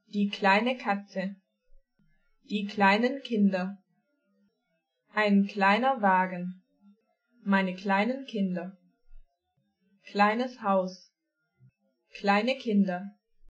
Die kleine Katze. Die kleinen Kinder. Ein kleiner Wagen. Meine kleinen Kinder. Kleines Haus. Kleine Kinder.